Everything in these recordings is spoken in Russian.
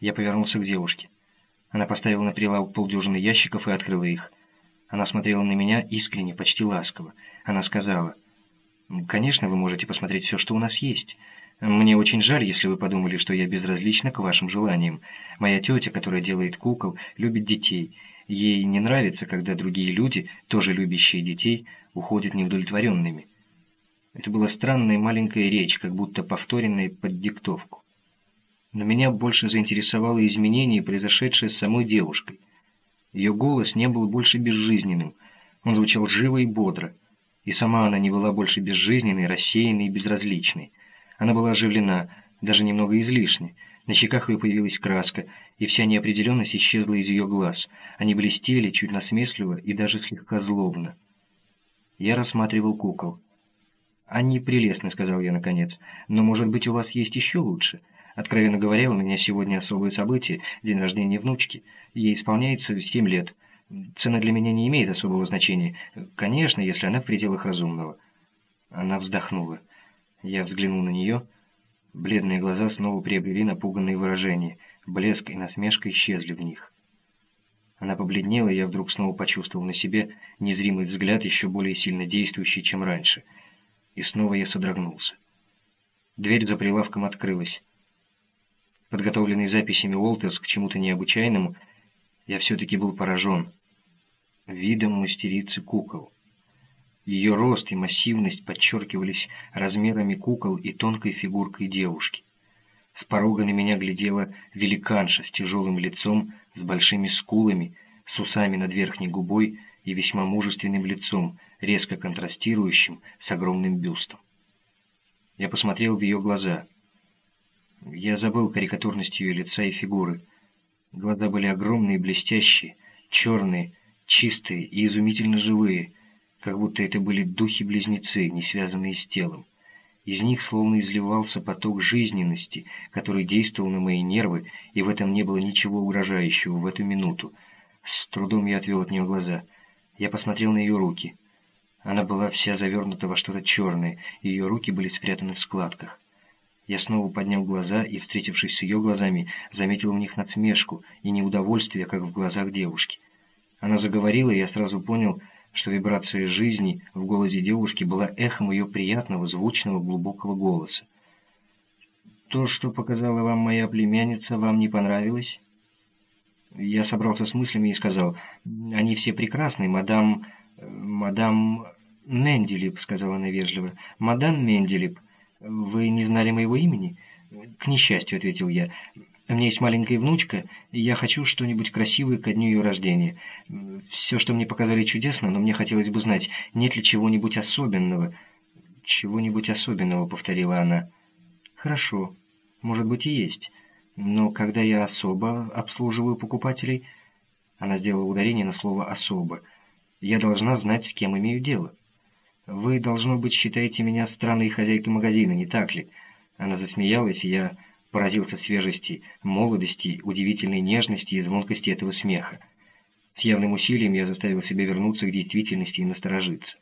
Я повернулся к девушке. Она поставила на прилавок полдюжины ящиков и открыла их. Она смотрела на меня искренне, почти ласково. Она сказала: «Конечно, вы можете посмотреть все, что у нас есть. Мне очень жаль, если вы подумали, что я безразлична к вашим желаниям. Моя тетя, которая делает кукол, любит детей. Ей не нравится, когда другие люди, тоже любящие детей, уходят неудовлетворенными». Это была странная маленькая речь, как будто повторенная под диктовку. Но меня больше заинтересовало изменение, произошедшее с самой девушкой. Ее голос не был больше безжизненным, он звучал живо и бодро. И сама она не была больше безжизненной, рассеянной и безразличной. Она была оживлена, даже немного излишне. На щеках ее появилась краска, и вся неопределенность исчезла из ее глаз. Они блестели, чуть насмешливо и даже слегка злобно. Я рассматривал кукол. «Они прелестны», — сказал я наконец, — «но, может быть, у вас есть еще лучше? Откровенно говоря, у меня сегодня особое событие, день рождения внучки. Ей исполняется 7 лет. Цена для меня не имеет особого значения. Конечно, если она в пределах разумного». Она вздохнула. Я взглянул на нее. Бледные глаза снова приобрели напуганные выражения. Блеск и насмешка исчезли в них. Она побледнела, и я вдруг снова почувствовал на себе незримый взгляд, еще более сильно действующий, чем раньше. И снова я содрогнулся. Дверь за прилавком открылась. Подготовленный записями Уолтерс к чему-то необычайному, я все-таки был поражен видом мастерицы кукол. Ее рост и массивность подчеркивались размерами кукол и тонкой фигуркой девушки. С порога на меня глядела великанша с тяжелым лицом, с большими скулами, с усами над верхней губой и весьма мужественным лицом, резко контрастирующим с огромным бюстом. Я посмотрел в ее глаза. Я забыл карикатурность ее лица и фигуры. Глаза были огромные, блестящие, черные, чистые и изумительно живые, как будто это были духи-близнецы, не связанные с телом. Из них словно изливался поток жизненности, который действовал на мои нервы, и в этом не было ничего угрожающего в эту минуту. С трудом я отвел от нее глаза. Я посмотрел на ее руки. Она была вся завернута во что-то черное, и ее руки были спрятаны в складках. Я снова поднял глаза и, встретившись с ее глазами, заметил в них насмешку и неудовольствие, как в глазах девушки. Она заговорила, и я сразу понял, что вибрация жизни в голосе девушки была эхом ее приятного, звучного, глубокого голоса. «То, что показала вам моя племянница, вам не понравилось?» Я собрался с мыслями и сказал: «Они все прекрасны, мадам Менделип», — сказала она вежливо. «Мадам Менделип, вы не знали моего имени?» «К несчастью», — ответил я. «У меня есть маленькая внучка, и я хочу что-нибудь красивое ко дню ее рождения. Все, что мне показали, чудесно, но мне хотелось бы знать, нет ли чего-нибудь особенного». «Чего-нибудь особенного», — повторила она. «Хорошо, может быть и есть. Но когда я особо обслуживаю покупателей...» Она сделала ударение на слово «особо». «Я должна знать, с кем имею дело. Вы, должно быть, считаете меня странной хозяйкой магазина, не так ли?» Она засмеялась, и я поразился свежести, молодости, удивительной нежности и звонкости этого смеха. С явным усилием я заставил себя вернуться к действительности и насторожиться.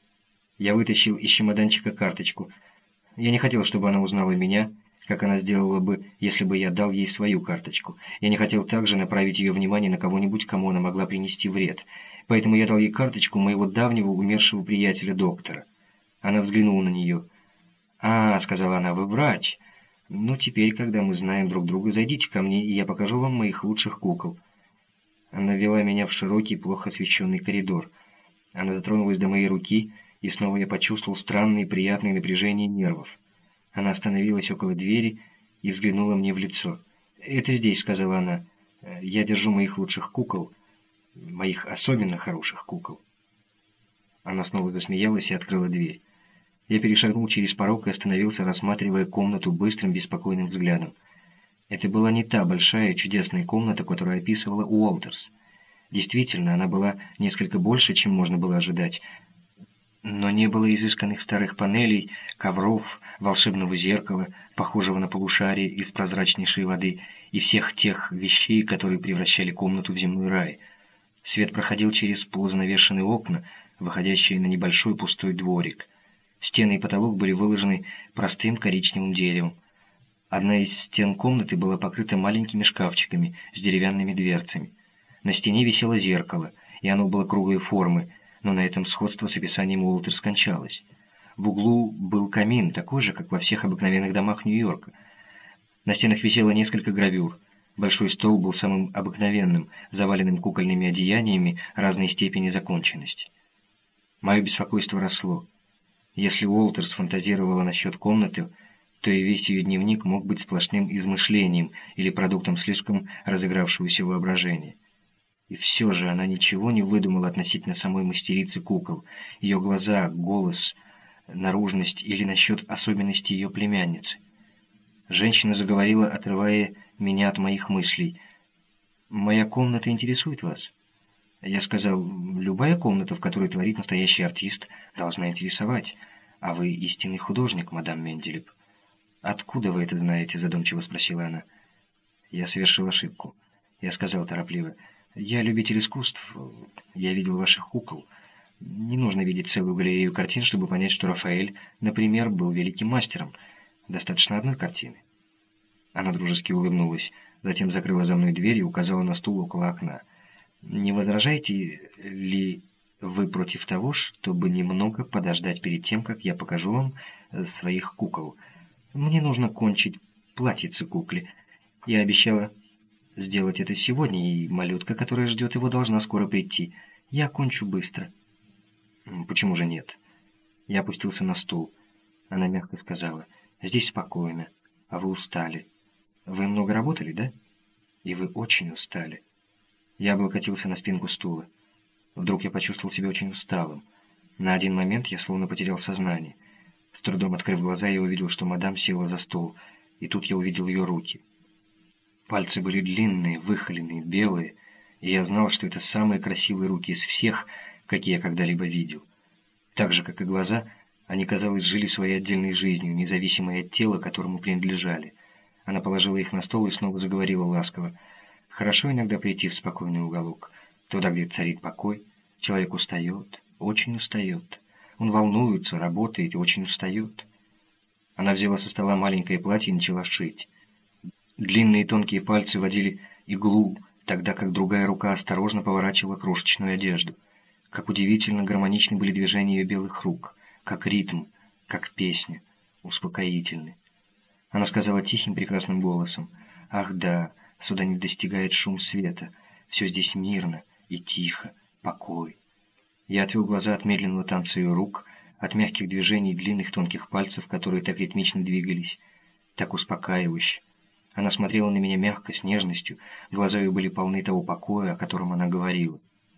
Я вытащил из чемоданчика карточку. Я не хотел, чтобы она узнала меня, как она сделала бы, если бы я дал ей свою карточку. Я не хотел также направить ее внимание на кого-нибудь, кому она могла принести вред. Поэтому я дал ей карточку моего давнего умершего приятеля-доктора. Она взглянула на нее. «А, — сказала она, — вы врач. Ну, теперь, когда мы знаем друг друга, зайдите ко мне, и я покажу вам моих лучших кукол». Она вела меня в широкий, плохо освещенный коридор. Она дотронулась до моей руки, и снова я почувствовал странное приятное напряжение нервов. Она остановилась около двери и взглянула мне в лицо. «Это здесь, — сказала она, — я держу моих лучших кукол, моих особенно хороших кукол». Она снова засмеялась и открыла дверь. Я перешагнул через порог и остановился, рассматривая комнату быстрым, беспокойным взглядом. Это была не та большая, чудесная комната, которую описывала Уолтерс. Действительно, она была несколько больше, чем можно было ожидать, но не было изысканных старых панелей, ковров, волшебного зеркала, похожего на полушарие из прозрачнейшей воды, и всех тех вещей, которые превращали комнату в земной рай. Свет проходил через полузанавешенные окна, выходящие на небольшой пустой дворик. Стены и потолок были выложены простым коричневым деревом. Одна из стен комнаты была покрыта маленькими шкафчиками с деревянными дверцами. На стене висело зеркало, и оно было круглой формы, но на этом сходство с описанием Уолтер скончалось. В углу был камин, такой же, как во всех обыкновенных домах Нью-Йорка. На стенах висело несколько гравюр. Большой стол был самым обыкновенным, заваленным кукольными одеяниями разной степени законченности. Мое беспокойство росло. Если Уолтер сфантазировала насчет комнаты, то и весь ее дневник мог быть сплошным измышлением или продуктом слишком разыгравшегося воображения. И все же она ничего не выдумала относительно самой мастерицы кукол, ее глаза, голос, наружность или насчет особенностей ее племянницы. Женщина заговорила, отрывая меня от моих мыслей. «Моя комната интересует вас?» Я сказал: «Любая комната, в которой творит настоящий артист, должна интересовать. А вы истинный художник, мадам Менделеб». «Откуда вы это знаете?» – задумчиво спросила она. Я совершил ошибку. Я сказал торопливо: «Я любитель искусств. Я видел ваших кукол. Не нужно видеть целую галерею картин, чтобы понять, что Рафаэль, например, был великим мастером. Достаточно одной картины». Она дружески улыбнулась, затем закрыла за мной дверь и указала на стул около окна. «Не возражаете ли вы против того, чтобы немного подождать перед тем, как я покажу вам своих кукол? Мне нужно кончить платьице кукле. Я обещала сделать это сегодня, и малютка, которая ждет его, должна скоро прийти. Я кончу быстро». «Почему же нет?» Я опустился на стул. Она мягко сказала: «Здесь спокойно, а вы устали. Вы много работали, да? И вы очень устали». Я облокотился на спинку стула. Вдруг я почувствовал себя очень усталым. На один момент я словно потерял сознание. С трудом открыв глаза, я увидел, что мадам села за стол, и тут я увидел ее руки. Пальцы были длинные, выхоленные, белые, и я знал, что это самые красивые руки из всех, какие я когда-либо видел. Так же, как и глаза, они, казалось, жили своей отдельной жизнью, независимой от тела, которому принадлежали. Она положила их на стол и снова заговорила ласково: «Хорошо иногда прийти в спокойный уголок, туда, где царит покой. Человек устает, очень устает. Он волнуется, работает и очень устает». Она взяла со стола маленькое платье и начала шить. Длинные тонкие пальцы водили иглу, тогда как другая рука осторожно поворачивала крошечную одежду. Как удивительно гармоничны были движения ее белых рук, как ритм, как песня, успокоительны. Она сказала тихим прекрасным голосом: «Ах да, сюда не достигает шум света. Все здесь мирно и тихо, покой». Я отвел глаза от медленного танца ее рук, от мягких движений длинных тонких пальцев, которые так ритмично двигались, так успокаивающе. Она смотрела на меня мягко, с нежностью, глаза ее были полны того покоя, о котором она говорила.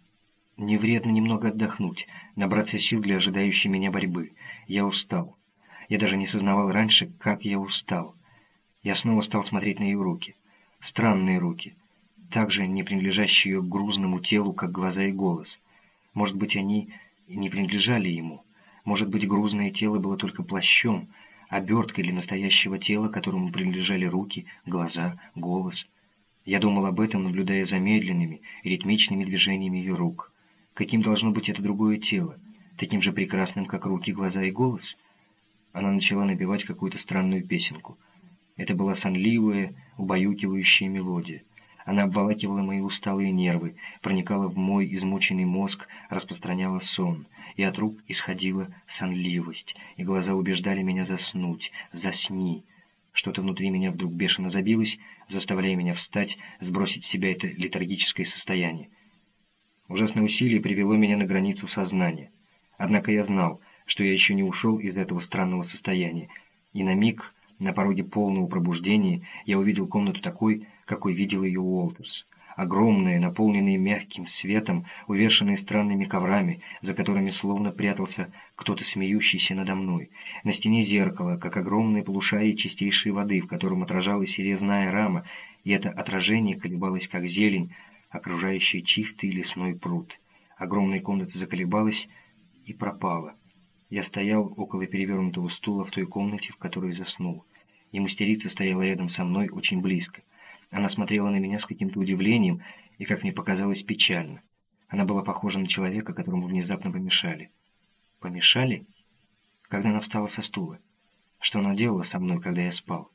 Не вредно немного отдохнуть, набраться сил для ожидающей меня борьбы. Я устал. Я даже не сознавал раньше, как я устал. Я снова стал смотреть на ее руки. Странные руки, также не принадлежащие ее грузному телу, как глаза и голос. Может быть, они и не принадлежали ему. Может быть, грузное тело было только плащом, оберткой для настоящего тела, которому принадлежали руки, глаза, голос. Я думал об этом, наблюдая за медленными и ритмичными движениями ее рук. Каким должно быть это другое тело? Таким же прекрасным, как руки, глаза и голос? Она начала напевать какую-то странную песенку. Это была сонливая, убаюкивающая мелодия. Она обволакивала мои усталые нервы, проникала в мой измученный мозг, распространяла сон, и от рук исходила сонливость, и глаза убеждали меня заснуть. «Засни!» Что-то внутри меня вдруг бешено забилось, заставляя меня встать, сбросить с себя это летаргическое состояние. Ужасное усилие привело меня на границу сознания. Однако я знал, что я еще не ушел из этого странного состояния, и на миг, на пороге полного пробуждения, я увидел комнату такой, какой видел ее Уолтерс. Огромная, наполненная мягким светом, увешанная странными коврами, за которыми словно прятался кто-то, смеющийся надо мной. На стене зеркало, как огромное полушарие чистейшей воды, в котором отражалась резная рама, и это отражение колебалось, как зелень, окружающая чистый лесной пруд. Огромная комната заколебалась и пропала. Я стоял около перевернутого стула в той комнате, в которой заснул, и мастерица стояла рядом со мной очень близко. Она смотрела на меня с каким-то удивлением и, как мне показалось, печально. Она была похожа на человека, которому внезапно помешали. Помешали? Когда она встала со стула? Что она делала со мной, когда я спал?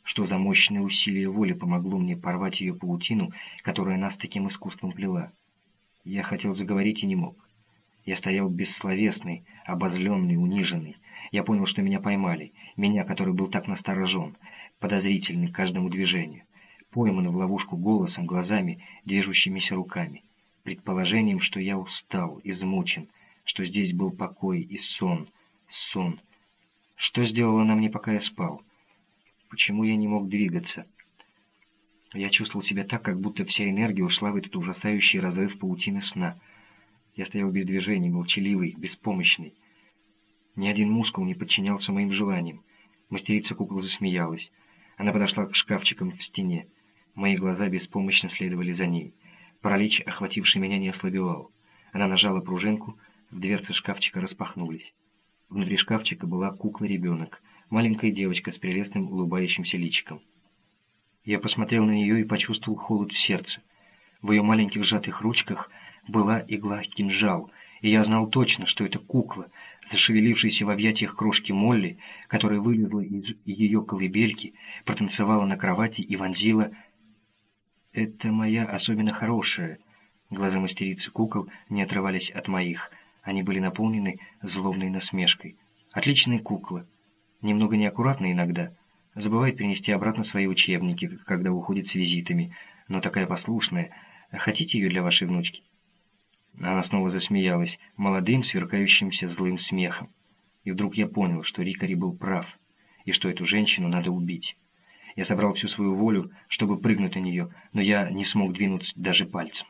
Что за мощное усилие воли помогло мне порвать ее паутину, которая нас таким искусством плела? Я хотел заговорить и не мог. Я стоял бессловесный, обозленный, униженный. Я понял, что меня поймали. Меня, который был так насторожен, подозрительный к каждому движению. Пойман в ловушку голосом, глазами, движущимися руками. Предположением, что я устал, измучен, что здесь был покой и сон. Сон. Что сделала она мне, пока я спал? Почему я не мог двигаться? Я чувствовал себя так, как будто вся энергия ушла в этот ужасающий разрыв паутины сна. Я стоял без движения, молчаливый, беспомощный. Ни один мускул не подчинялся моим желаниям. Мастерица кукол засмеялась. Она подошла к шкафчикам в стене. Мои глаза беспомощно следовали за ней. Паралич, охвативший меня, не ослабевал. Она нажала пружинку, дверцы шкафчика распахнулись. Внутри шкафчика была кукла-ребенок, маленькая девочка с прелестным улыбающимся личиком. Я посмотрел на нее и почувствовал холод в сердце. В ее маленьких сжатых ручках была игла-кинжал, и я знал точно, что это кукла, зашевелившаяся в объятиях крошки Молли, которая вылезла из ее колыбельки, протанцевала на кровати и вонзила... «Это моя особенно хорошая». Глаза мастерицы кукол не отрывались от моих. Они были наполнены злобной насмешкой. «Отличная кукла. Немного неаккуратна иногда. Забывает принести обратно свои учебники, когда уходит с визитами. Но такая послушная. Хотите ее для вашей внучки?» Она снова засмеялась, молодым, сверкающимся злым смехом. И вдруг я понял, что Рикари был прав, и что эту женщину надо убить. Я собрал всю свою волю, чтобы прыгнуть на нее, но я не смог двинуться даже пальцем.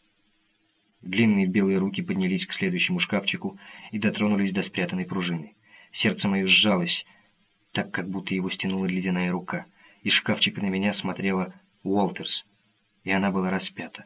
Длинные белые руки поднялись к следующему шкафчику и дотронулись до спрятанной пружины. Сердце мое сжалось, так как будто его стянула ледяная рука. Из шкафчика на меня смотрела Уолтерс, и она была распята.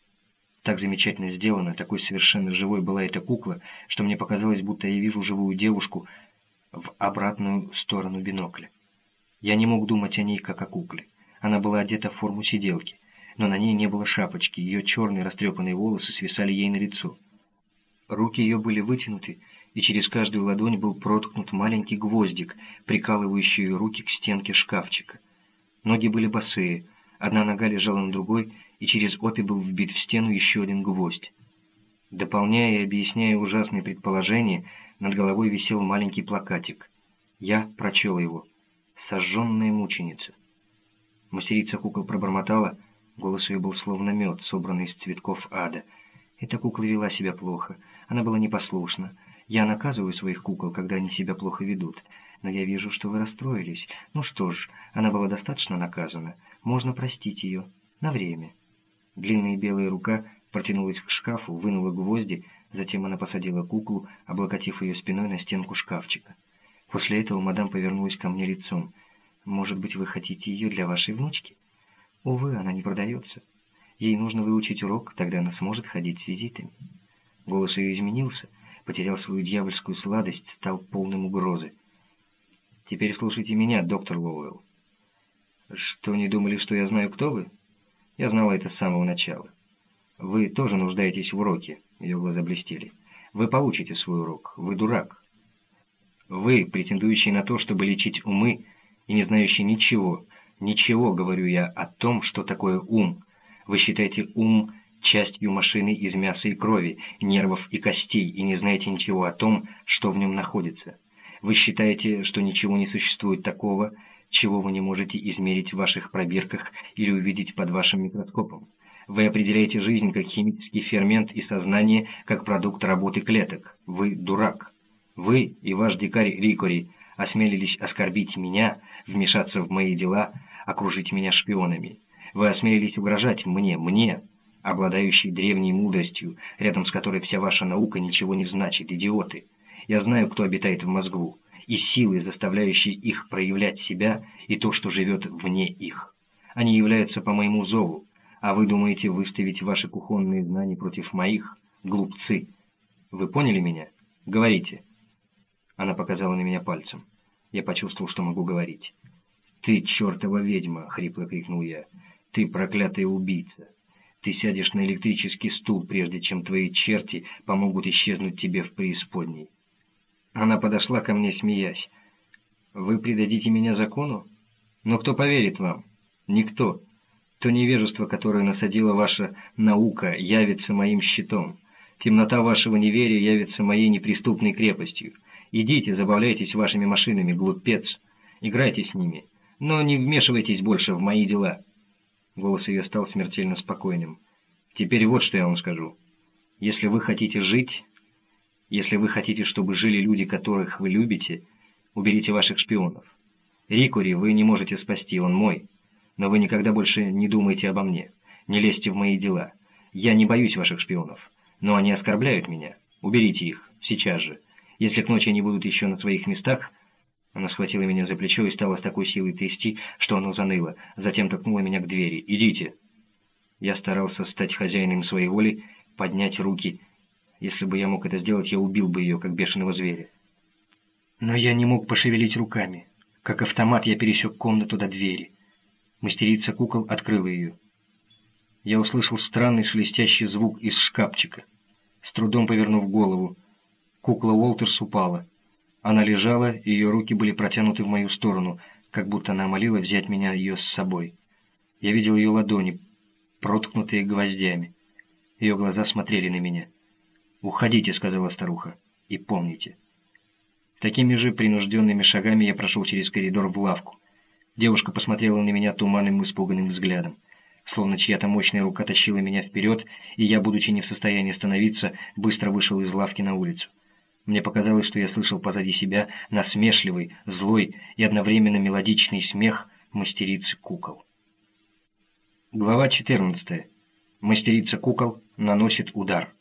Так замечательно сделано, такой совершенно живой была эта кукла, что мне показалось, будто я вижу живую девушку в обратную сторону бинокля. Я не мог думать о ней, как о кукле. Она была одета в форму сиделки, но на ней не было шапочки, ее черные растрепанные волосы свисали ей на лицо. Руки ее были вытянуты, и через каждую ладонь был проткнут маленький гвоздик, прикалывающий ее руки к стенке шкафчика. Ноги были босые, одна нога лежала на другой, и через обе был вбит в стену еще один гвоздь. Дополняя и объясняя ужасные предположения, над головой висел маленький плакатик. Я прочел его. «Сожженная мученица». Мастерица кукол пробормотала, голос ее был словно мед, собранный из цветков ада. Эта кукла вела себя плохо, она была непослушна. Я наказываю своих кукол, когда они себя плохо ведут, но я вижу, что вы расстроились. Ну что ж, она была достаточно наказана, можно простить ее. На время. Длинная белая рука протянулась к шкафу, вынула гвозди, затем она посадила куклу, облокотив ее спиной на стенку шкафчика. После этого мадам повернулась ко мне лицом. «Может быть, вы хотите ее для вашей внучки?» «Увы, она не продается. Ей нужно выучить урок, тогда она сможет ходить с визитами». Голос ее изменился, потерял свою дьявольскую сладость, стал полным угрозы. «Теперь слушайте меня, доктор Лоуэлл. Что, не думали, что я знаю, кто вы? Я знала это с самого начала. Вы тоже нуждаетесь в уроке», — ее глаза блестели. «Вы получите свой урок. Вы дурак. Вы, претендующий на то, чтобы лечить умы, и не знающий ничего, говорю я, о том, что такое ум. Вы считаете ум частью машины из мяса и крови, нервов и костей, и не знаете ничего о том, что в нем находится. Вы считаете, что ничего не существует такого, чего вы не можете измерить в ваших пробирках или увидеть под вашим микроскопом. Вы определяете жизнь как химический фермент и сознание как продукт работы клеток. Вы дурак. Вы и ваш дикарь Рикари осмелились оскорбить меня, вмешаться в мои дела, окружить меня шпионами. Вы осмелились угрожать мне, обладающей древней мудростью, рядом с которой вся ваша наука ничего не значит, идиоты. Я знаю, кто обитает в мозгу, и силы, заставляющие их проявлять себя, и то, что живет вне их. Они являются по моему зову, а вы думаете выставить ваши кухонные знания против моих? Глупцы. Вы поняли меня? Говорите. Она показала на меня пальцем. Я почувствовал, что могу говорить. «Ты чертова ведьма!» — хрипло крикнул я. «Ты проклятая убийца! Ты сядешь на электрический стул, прежде чем твои черти помогут исчезнуть тебе в преисподней». Она подошла ко мне, смеясь. «Вы предадите меня закону?» Но кто поверит вам? Никто. То невежество, которое насадила ваша наука, явится моим щитом. Темнота вашего неверия явится моей неприступной крепостью. Идите, забавляйтесь вашими машинами, глупец. Играйте с ними, но не вмешивайтесь больше в мои дела». Голос ее стал смертельно спокойным. «Теперь вот что я вам скажу. Если вы хотите жить, если вы хотите, чтобы жили люди, которых вы любите, уберите ваших шпионов. Рикури вы не можете спасти, он мой. Но вы никогда больше не думайте обо мне. Не лезьте в мои дела. Я не боюсь ваших шпионов, но они оскорбляют меня. Уберите их, сейчас же. Если к ночи они будут еще на своих местах...» Она схватила меня за плечо и стала с такой силой трясти, что оно заныло. Затем толкнула меня к двери. «Идите!» Я старался стать хозяином своей воли, поднять руки. Если бы я мог это сделать, я убил бы ее, как бешеного зверя. Но я не мог пошевелить руками. Как автомат я пересек комнату до двери. Мастерица кукол открыла ее. Я услышал странный шелестящий звук из шкафчика. С трудом повернув голову, кукла Уолтерс упала. Она лежала, и ее руки были протянуты в мою сторону, как будто она молила взять меня ее с собой. Я видел ее ладони, проткнутые гвоздями. Ее глаза смотрели на меня. «Уходите», — сказала старуха, — «и помните». Такими же принужденными шагами я прошел через коридор в лавку. Девушка посмотрела на меня туманным, испуганным взглядом. Словно чья-то мощная рука тащила меня вперед, и я, будучи не в состоянии остановиться, быстро вышел из лавки на улицу. Мне показалось, что я слышал позади себя насмешливый, злой и одновременно мелодичный смех мастерицы кукол. Глава 14. Мастерица кукол наносит удар.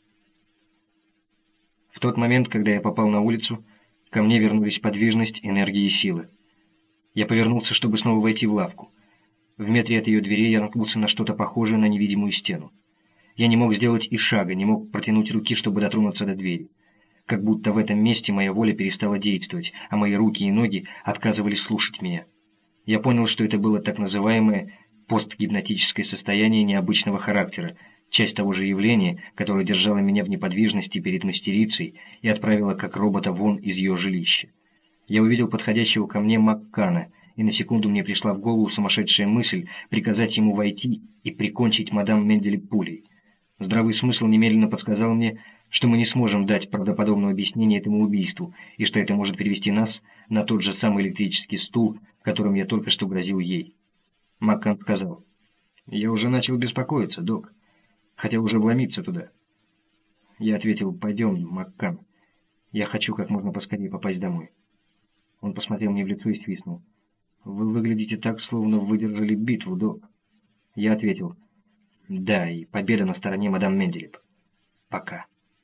В тот момент, когда я попал на улицу, ко мне вернулись подвижность, энергия и сила. Я повернулся, чтобы снова войти в лавку. В метре от ее дверей я наткнулся на что-то похожее на невидимую стену. Я не мог сделать и шага, не мог протянуть руки, чтобы дотронуться до двери. Как будто в этом месте моя воля перестала действовать, а мои руки и ноги отказывались слушать меня. Я понял, что это было так называемое постгипнотическое состояние необычного характера, часть того же явления, которое держало меня в неподвижности перед мастерицей и отправило как робота вон из ее жилища. Я увидел подходящего ко мне Маккана, и на секунду мне пришла в голову сумасшедшая мысль приказать ему войти и прикончить мадам Мендель пулей. Здравый смысл немедленно подсказал мне, что мы не сможем дать правдоподобного объяснения этому убийству, и что это может привести нас на тот же самый электрический стул, которым я только что грозил ей. Маккан сказал: «Я уже начал беспокоиться, док, хотел уже вломиться туда». Я ответил: «Пойдем, Маккан, я хочу как можно поскорее попасть домой». Он посмотрел мне в лицо и свистнул: «Вы выглядите так, словно выдержали битву, док». Я ответил: «Да, и победа на стороне мадам Менделеб. Пока».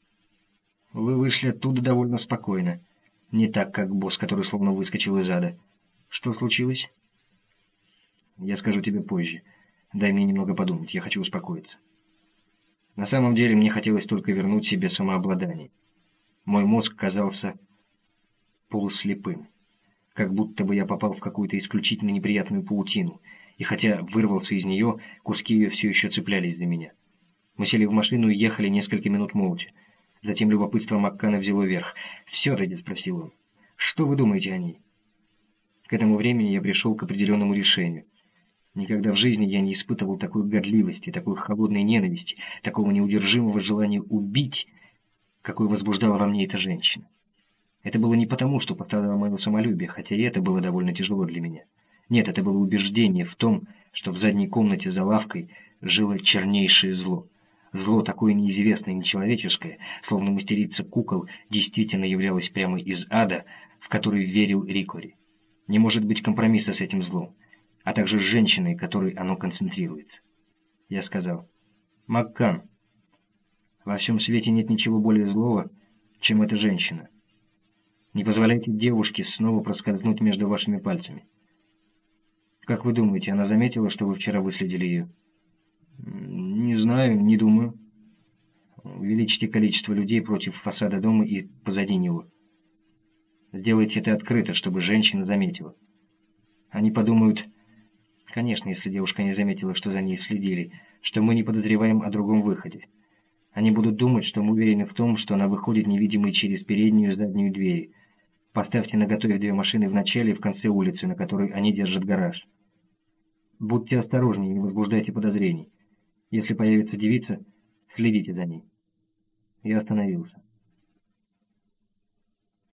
«Вы вышли оттуда довольно спокойно. Не так, как босс, который словно выскочил из ада. Что случилось?» «Я скажу тебе позже. Дай мне немного подумать, я хочу успокоиться». На самом деле мне хотелось только вернуть себе самообладание. Мой мозг казался полуслепым, как будто бы я попал в какую-то исключительно неприятную паутину, и хотя вырвался из нее, куски ее все еще цеплялись за меня. Мы сели в машину и ехали несколько минут молча. Затем любопытство Маккана взяло верх. «Все-таки», — спросил он, — «что вы думаете о ней?» К этому времени я пришел к определенному решению. Никогда в жизни я не испытывал такой годливости, такой холодной ненависти, такого неудержимого желания убить, какое возбуждала во мне эта женщина. Это было не потому, что пострадало мое самолюбие, хотя и это было довольно тяжело для меня. Нет, это было убеждение в том, что в задней комнате за лавкой жило чернейшее зло. Зло такое неизвестное и нечеловеческое, словно мастерица кукол действительно являлась прямо из ада, в который верил Рикури. Не может быть компромисса с этим злом, а также с женщиной, которой оно концентрируется. Я сказал: «Маккан, во всем свете нет ничего более злого, чем эта женщина. Не позволяйте девушке снова проскользнуть между вашими пальцами. Как вы думаете, она заметила, что вы вчера выследили ее?» «Не знаю, не думаю». «Увеличьте количество людей против фасада дома и позади него. Сделайте это открыто, чтобы женщина заметила. Они подумают, конечно, если девушка не заметила, что за ней следили, что мы не подозреваем о другом выходе. Они будут думать, что мы уверены в том, что она выходит невидимой через переднюю и заднюю двери. Поставьте наготове 2 машины в начале и в конце улицы, на которой они держат гараж. Будьте осторожнее, не возбуждайте подозрений. Если появится девица, следите за ней». Я остановился.